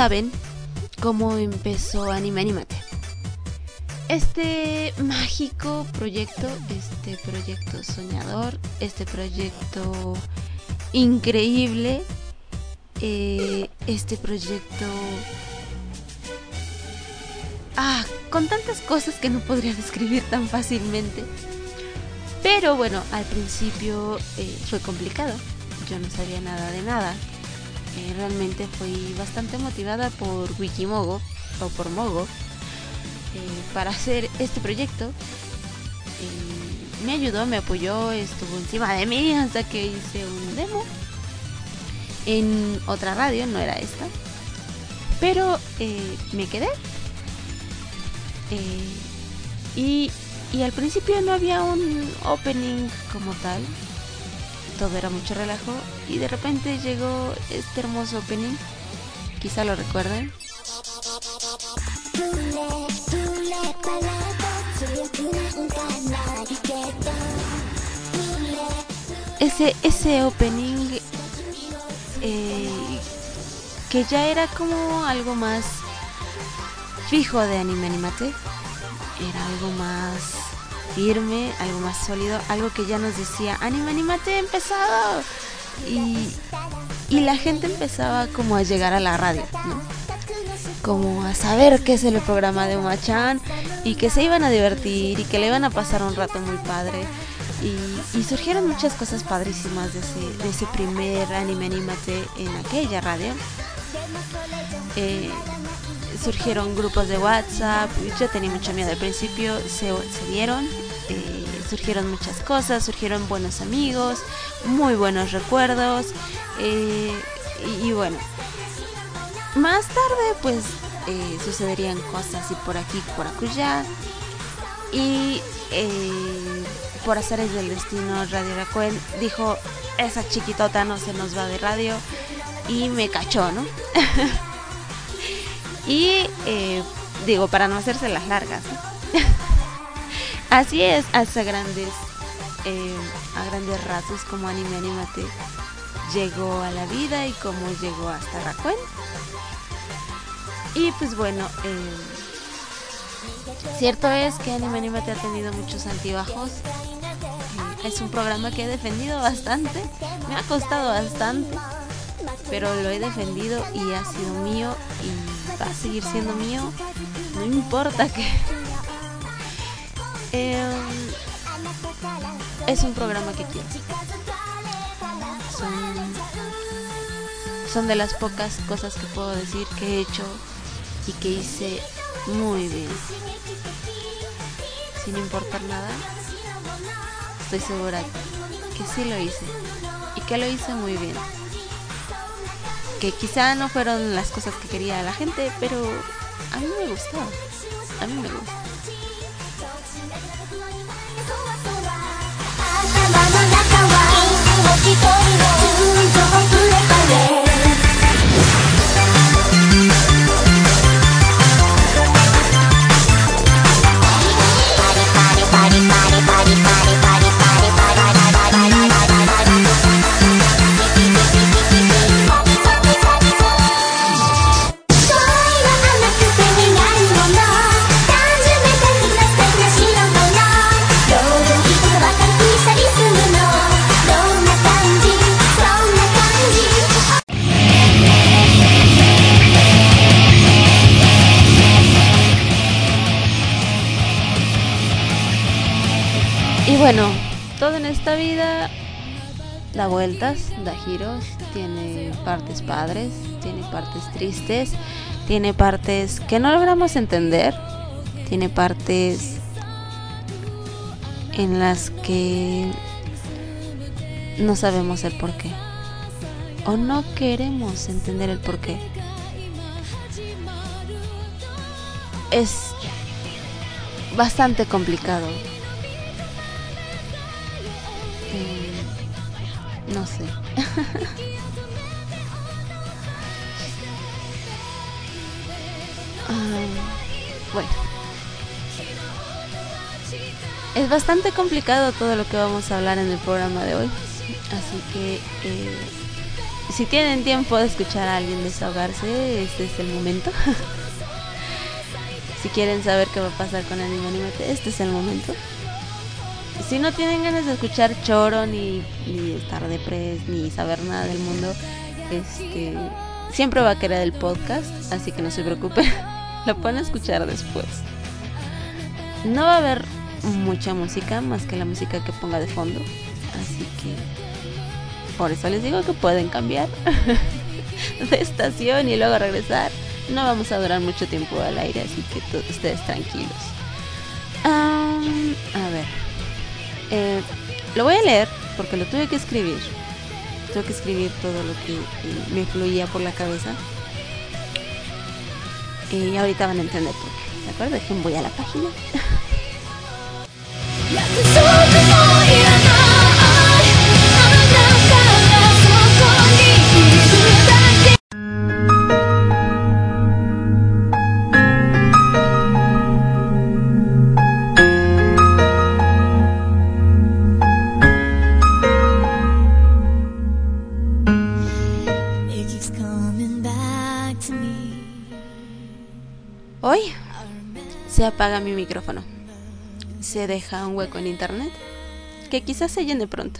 saben cómo empezó Anime Anímate. Este mágico proyecto, este proyecto soñador, este proyecto increíble, este proyecto con tantas cosas que no podría describir tan fácilmente. Pero bueno, al principio fue complicado. Yo no sabía nada de nada. Realmente fui bastante motivada por Wikimogo o por Mogo para hacer este proyecto. Me ayudó, me apoyó, estuvo encima de mí hasta que hice un demo en otra radio, no era esta, pero me quedé. Y al principio no había un opening como tal, todo era mucho relajo, y de repente llegó este hermoso opening, quizá lo recuerden. Ese opening que ya era como algo más fijo de Anime Anímate, era algo más firme, algo más sólido, algo que ya nos decía Anime Anímate ha empezado, y la gente empezaba como a llegar a la radio, ¿no? Como a saber qué es el programa de Uma-chan y que se iban a divertir y que le iban a pasar un rato muy padre, y surgieron muchas cosas padrísimas de ese primer Anime Anímate en aquella radio. Surgieron grupos de WhatsApp, yo tenía mucho miedo al principio, se dieron, surgieron muchas cosas, surgieron buenos amigos, muy buenos recuerdos, y bueno, más tarde pues sucederían cosas y por aquí, por acullá, y por azares del destino Radio Rakuen dijo, esa chiquitota no se nos va de radio, y me cachó, ¿no? Y digo, para no hacerse las largas, ¿no? Así es, hasta grandes rasgos como Anime Anímate llegó a la vida y como llegó hasta Rakuen. Y pues bueno, cierto es que Anime Anímate ha tenido muchos altibajos. Es un programa que he defendido bastante, me ha costado bastante, pero lo he defendido y ha sido mío y va a seguir siendo mío, no importa que es un programa que quiero. Son de las pocas cosas que puedo decir que he hecho y que hice muy bien, sin importar nada. Estoy segura que sí lo hice y que lo hice muy bien. Que quizá no fueron las cosas que quería la gente, pero a mí me gustó. A mí me gusta. Y bueno, todo en esta vida da vueltas, da giros, tiene partes padres, tiene partes tristes, tiene partes que no logramos entender, tiene partes en las que no sabemos el porqué o no queremos entender el porqué. Es bastante complicado. No sé. Bueno, es bastante complicado todo lo que vamos a hablar en el programa de hoy, así que si tienen tiempo de escuchar a alguien desahogarse, este es el momento. Si quieren saber qué va a pasar con Anime Animate, este es el momento. Si no tienen ganas de escuchar choro, ni estar depres, ni saber nada del mundo, siempre va a querer el podcast, así que no se preocupen. Lo pueden escuchar después. No va a haber mucha música más que la música que ponga de fondo, así que por eso les digo que pueden cambiar de estación y luego regresar. No vamos a durar mucho tiempo al aire, así que ustedes tranquilos. A ver, lo voy a leer porque lo tuve que escribir. Tuve que escribir todo lo que me fluía por la cabeza. Y ahorita van a entender por qué. ¿De acuerdo? Dejen, voy a la página. Hoy se apaga mi micrófono. Se deja un hueco en internet que quizás se llene pronto.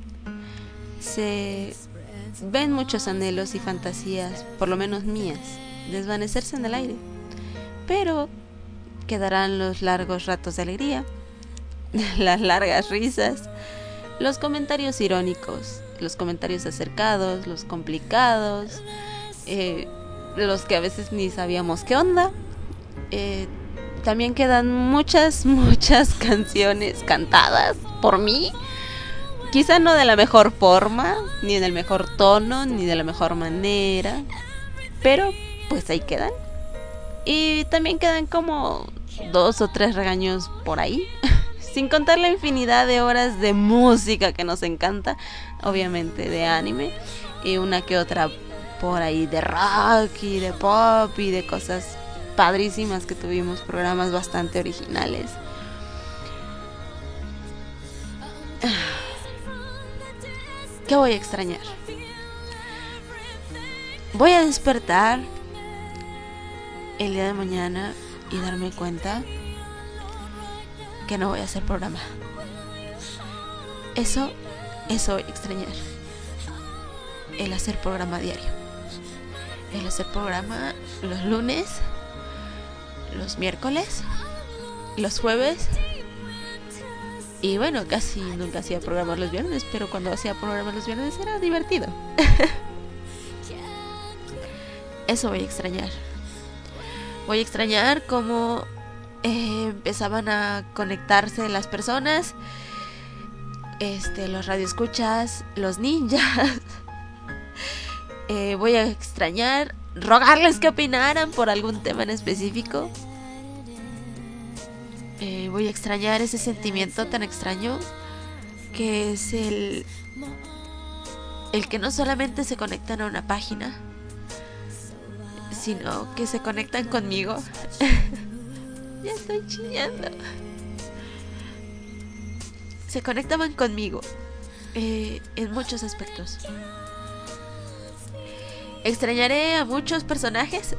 Se ven muchos anhelos y fantasías, por lo menos mías, desvanecerse en el aire. Pero quedarán los largos ratos de alegría, las largas risas, los comentarios irónicos, los comentarios acercados, los complicados, los que a veces ni sabíamos qué onda. También quedan muchas canciones cantadas por mí. Quizá no de la mejor forma, ni en el mejor tono, ni de la mejor manera, pero pues ahí quedan. Y también quedan como 2 o 3 regaños por ahí, sin contar la infinidad de horas de música que nos encanta, obviamente de anime, y una que otra por ahí de rock y de pop y de cosas padrísimas que tuvimos, programas bastante originales. ¿Qué voy a extrañar? Voy a despertar el día de mañana y darme cuenta que no voy a hacer programa. Eso voy a extrañar. El hacer programa diario. El hacer programa los lunes, los miércoles, los jueves. Y bueno, casi nunca hacía programas los viernes, pero cuando hacía programas los viernes era divertido. Eso voy a extrañar. Voy a extrañar cómo empezaban a conectarse las personas, los radioescuchas, los ninjas. Voy a extrañar rogarles que opinaran por algún tema en específico. Voy a extrañar ese sentimiento tan extraño que es el que no solamente se conectan a una página, sino que se conectan conmigo. Ya estoy chillando. Se conectaban conmigo en muchos aspectos. Extrañaré a muchos personajes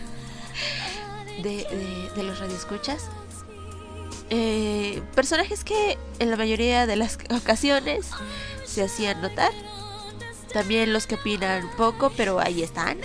de los radioescuchas. Personajes que en la mayoría de las ocasiones se hacían notar. También los que opinan poco, pero ahí están.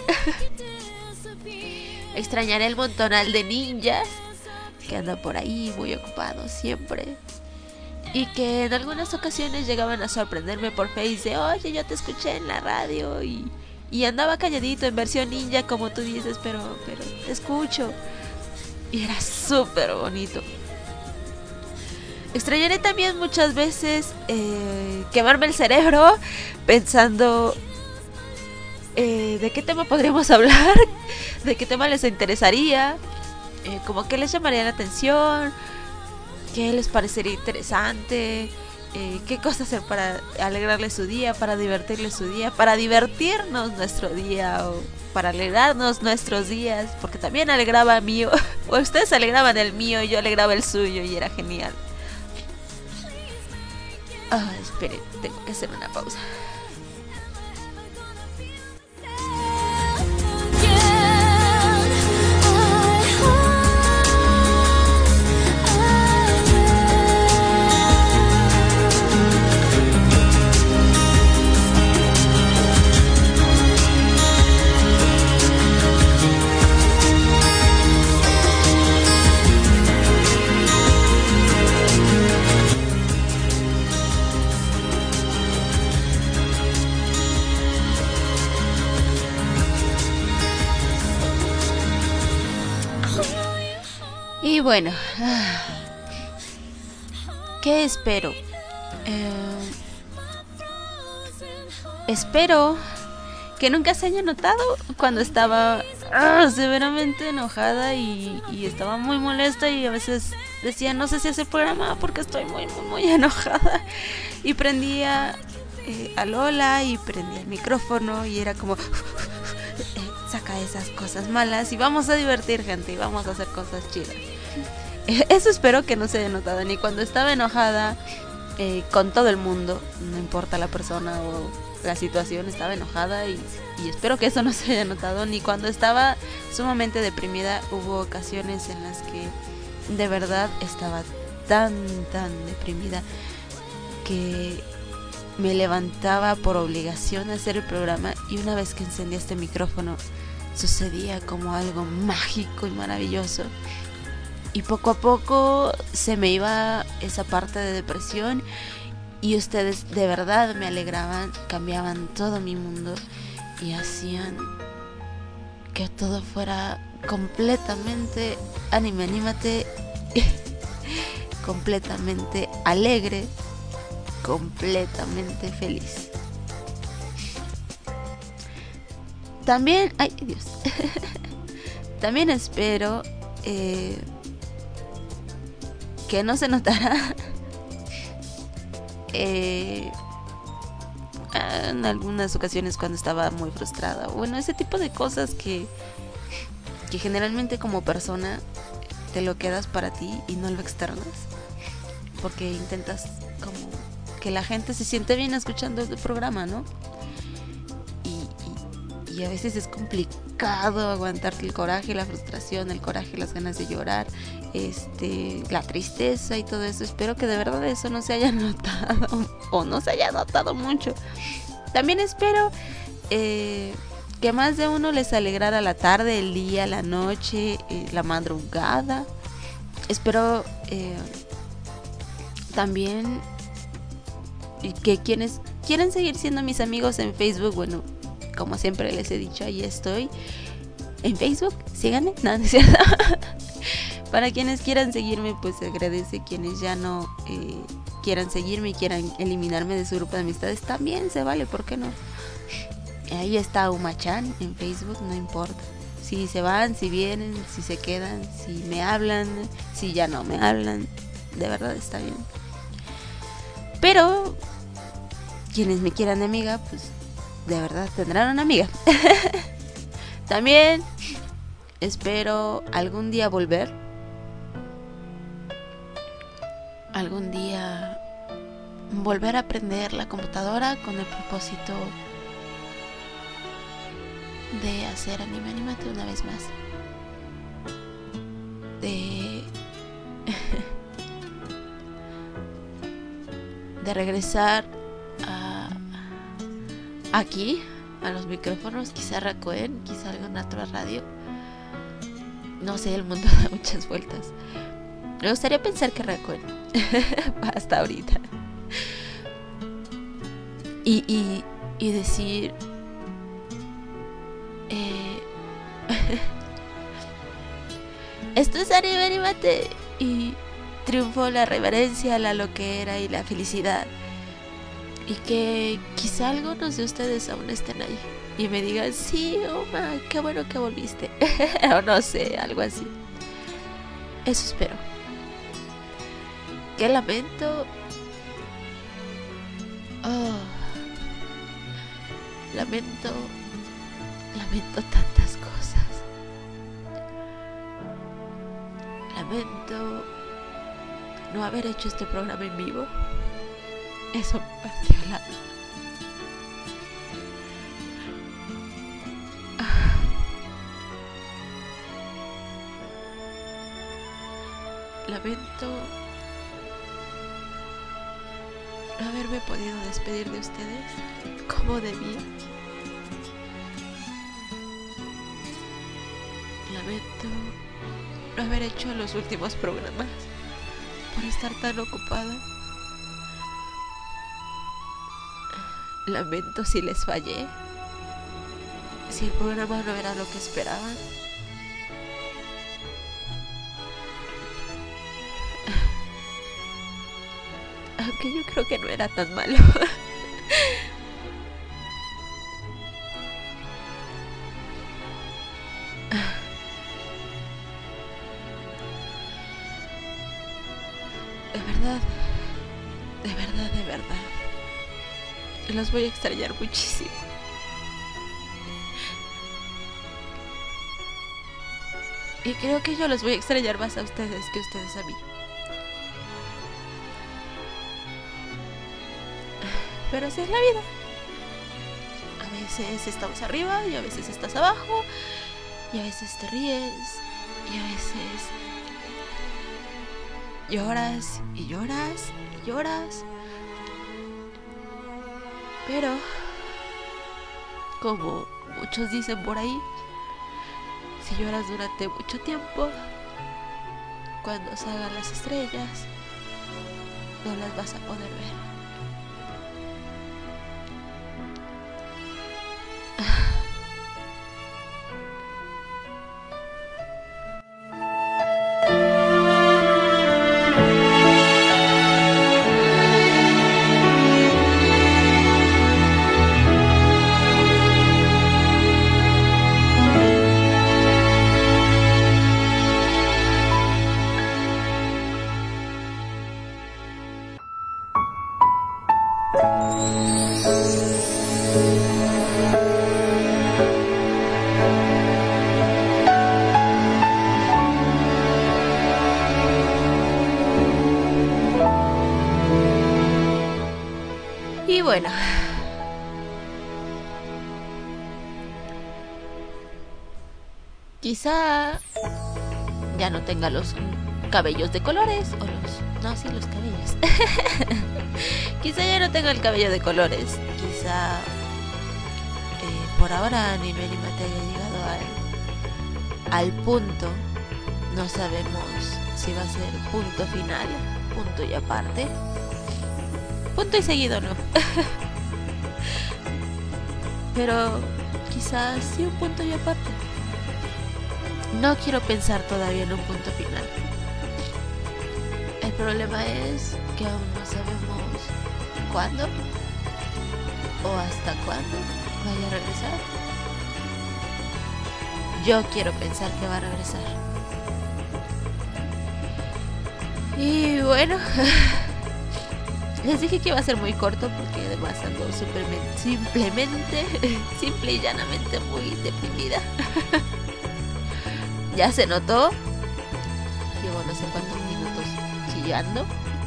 Extrañaré el montonal de ninjas que andan por ahí muy ocupados siempre, y que en algunas ocasiones llegaban a sorprenderme por Face de oye, yo te escuché en la radio y andaba calladito en versión ninja como tú dices, pero te escucho, y era súper bonito. Extrañaré también muchas veces quemarme el cerebro pensando de qué tema podríamos hablar, de qué tema les interesaría, como qué les llamaría la atención, qué les parecería interesante, qué cosas hacer para alegrarles su día, para divertirles su día, para divertirnos nuestro día o para alegrarnos nuestros días, porque también alegraba el mío, o ustedes alegraban el mío y yo alegraba el suyo y era genial. Esperen, tengo que hacer una pausa. bueno, ¿qué espero? Espero que nunca se haya notado cuando estaba severamente enojada y estaba muy molesta, y a veces decía, no sé si hacer programa porque estoy muy, muy, muy enojada, y prendía a Lola y prendía el micrófono y era como saca esas cosas malas y vamos a divertir, gente, y vamos a hacer cosas chidas. Eso espero que no se haya notado ni cuando estaba enojada con todo el mundo, no importa la persona o la situación, estaba enojada y espero que eso no se haya notado, ni cuando estaba sumamente deprimida. Hubo ocasiones en las que de verdad estaba tan deprimida que me levantaba por obligación a hacer el programa, y una vez que encendía este micrófono sucedía como algo mágico y maravilloso, y poco a poco se me iba esa parte de depresión, y ustedes de verdad me alegraban, cambiaban todo mi mundo y hacían que todo fuera completamente anímate, completamente alegre, completamente feliz. También, ay Dios, también espero que no se notara en algunas ocasiones cuando estaba muy frustrada. Bueno, ese tipo de cosas que generalmente como persona te lo quedas para ti y no lo externas, porque intentas como que la gente se siente bien escuchando el programa, ¿no? Y a veces es complicado aguantar el coraje, la frustración, el coraje, las ganas de llorar, la tristeza y todo eso. Espero que de verdad eso no se haya notado o no se haya notado mucho. También espero que más de uno les alegrara la tarde, el día, la noche, la madrugada. Espero también que quienes quieren seguir siendo mis amigos en Facebook, bueno, como siempre les he dicho, ahí estoy en Facebook, síganme, no, no es cierto. Para quienes quieran seguirme, pues se agradece. Quienes ya no quieran seguirme y quieran eliminarme de su grupo de amistades, también se vale, ¿por qué no? Ahí está Uma-chan en Facebook, no importa. Si se van, si vienen, si se quedan, si me hablan, si ya no me hablan, de verdad está bien. Pero quienes me quieran de amiga, pues de verdad tendrán una amiga. También espero algún día volver. Algún día volver a aprender la computadora con el propósito de hacer Anímate una vez más. De regresar aquí a los micrófonos, quizá Rakuen, quizá alguna otra radio. No sé, el mundo da muchas vueltas. Me gustaría pensar que Rakuen hasta ahorita. Y decir esto es Anímate, y triunfó la reverencia, la loquera y la felicidad. Y que quizá algunos de ustedes aún estén ahí y me digan, sí, Oma, qué bueno que volviste. O no sé, algo así. Eso espero. Que lamento. Lamento tantas cosas. Lamento no haber hecho este programa en vivo. Eso me partió el alma. Lamento no haberme podido despedir de ustedes como debía. Lamento no haber hecho los últimos programas por estar tan ocupada. Lamento si les fallé, si el programa no era lo que esperaban. Aunque yo creo que no era tan malo. De verdad, de verdad, de verdad. Los voy a extrañar muchísimo. Y creo que yo los voy a extrañar más a ustedes que ustedes a mí. Pero así es la vida. A veces estamos arriba y a veces estás abajo. Y a veces te ríes. Y a veces lloras y lloras y lloras. Pero, como muchos dicen por ahí, si lloras durante mucho tiempo, cuando salgan las estrellas, no las vas a poder ver. Y bueno, quizá ya no tenga los cabellos de colores o los cabellos. Quizá ya no tenga el cabello de colores. Quizá por ahora Anime Animate haya llegado al punto. No sabemos si va a ser punto final, punto y aparte. Punto y seguido no. Pero quizás sí un punto y aparte. No quiero pensar todavía en un punto final. El problema es que aún no sabemos cuándo o hasta cuándo vaya a regresar. Yo quiero pensar que va a regresar. Y bueno, les dije que iba a ser muy corto porque además ando simplemente, simple y llanamente muy deprimida. Ya se notó. Llevo no sé cuántos minutos chillando.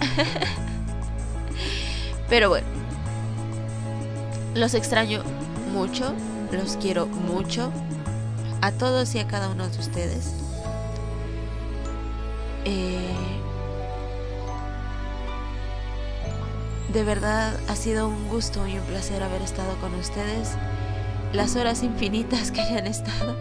Pero bueno, los extraño mucho, los quiero mucho, a todos y a cada uno de ustedes. De verdad ha sido un gusto y un placer haber estado con ustedes las horas infinitas que hayan estado.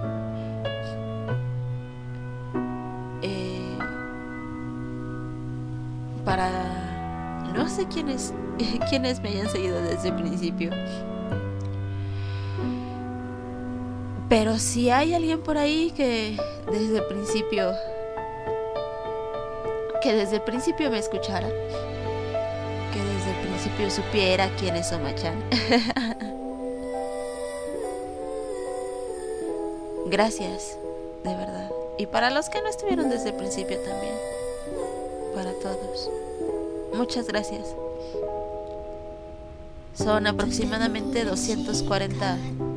Para no sé quiénes me hayan seguido desde el principio, pero si hay alguien por ahí que desde el principio me escuchara, que desde el principio supiera quién es Oma-chan. Gracias, de verdad. Y para los que no estuvieron desde el principio también, para todos, muchas gracias. Son aproximadamente 240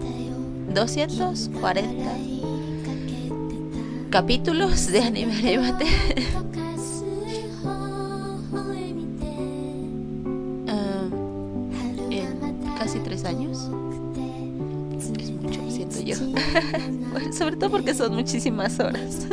capítulos de Anime Animate. En casi 3 años. Es mucho, siento yo. Bueno, sobre todo porque son muchísimas horas.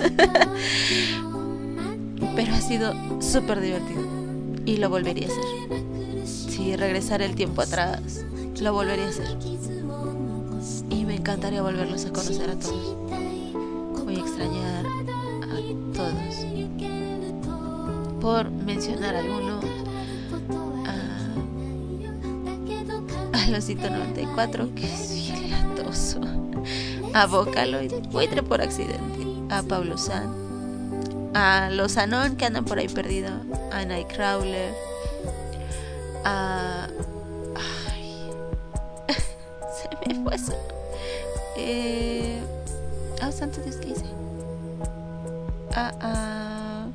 Pero ha sido súper divertido y lo volvería a hacer. Si regresara el tiempo atrás, lo volvería a hacer. Y me encantaría volverlos a conocer a todos. Voy a extrañar a todos. Por mencionar algunos, a Losito 94, que es bien latoso, a Vocaloid, buitre por accidente, a Pablo San, a los Anon que andan por ahí perdidos, a Nightcrawler, a... Ay, se me fue eso. Santo Dios, ¿qué hice? A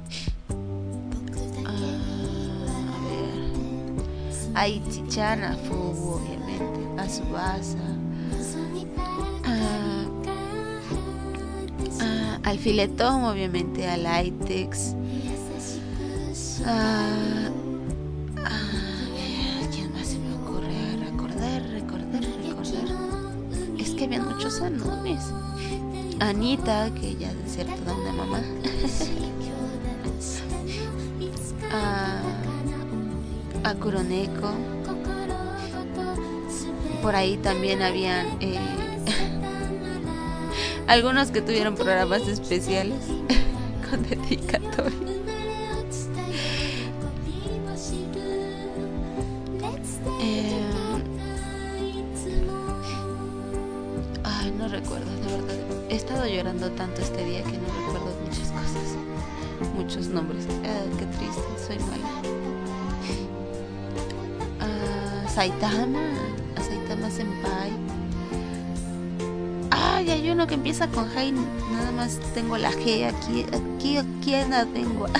ver, a Ichi-chan, a Fubu, obviamente, a Tsubasa, al Filetón, obviamente, a Laitex, a ver, ¿quién más se me ocurre? A recordar. Es que habían muchos anomes. Anita, que ya de ser toda una mamá. A Kuroneko. Por ahí también habían algunos que tuvieron programas especiales con dedicatoria. Ay, no recuerdo, de verdad. He estado llorando tanto este día que no recuerdo muchas cosas, muchos nombres. Qué triste, soy mala. A Saitama Senpai. Ay, hay uno que empieza con Hai, nada más tengo la G aquí en la lengua.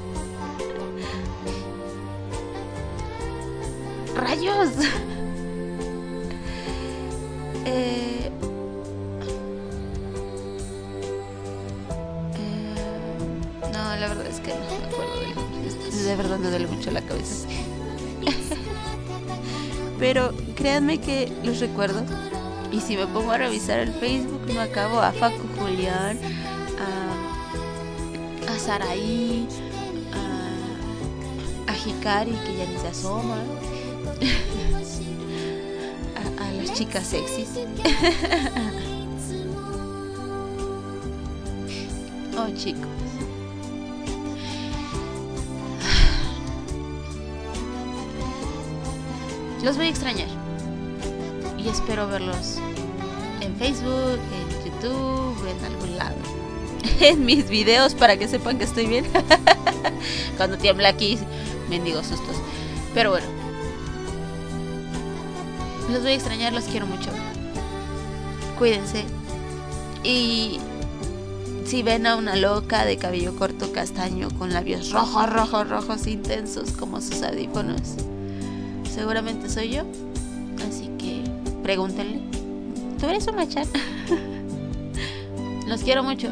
¡Rayos! No, la verdad es que no me acuerdo de verdad me duele mucho la cabeza. Pero créanme que los recuerdo. Y si me pongo a revisar el Facebook, no acabo a Facu Julián, a Saraí, a Hikari, que ya ni se asoma, a las chicas sexys. Oh, chicos. Los voy a extrañar. Y espero verlos en Facebook, en YouTube, en algún lado. En mis videos para que sepan que estoy bien. Cuando tiembla aquí, mendigos sustos. Pero bueno. Los voy a extrañar, los quiero mucho. Cuídense. Y si ven a una loca de cabello corto castaño con labios rojos intensos como sus audífonos, seguramente soy yo. Así que pregúntenle. ¿Tú eres un machan? Los quiero mucho.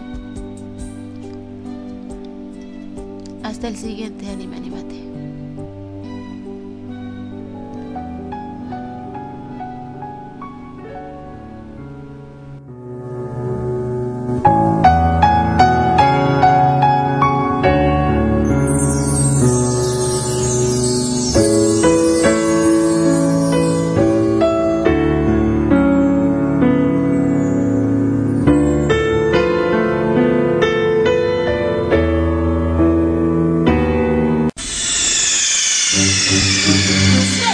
Hasta el siguiente Anime Animate. Yeah.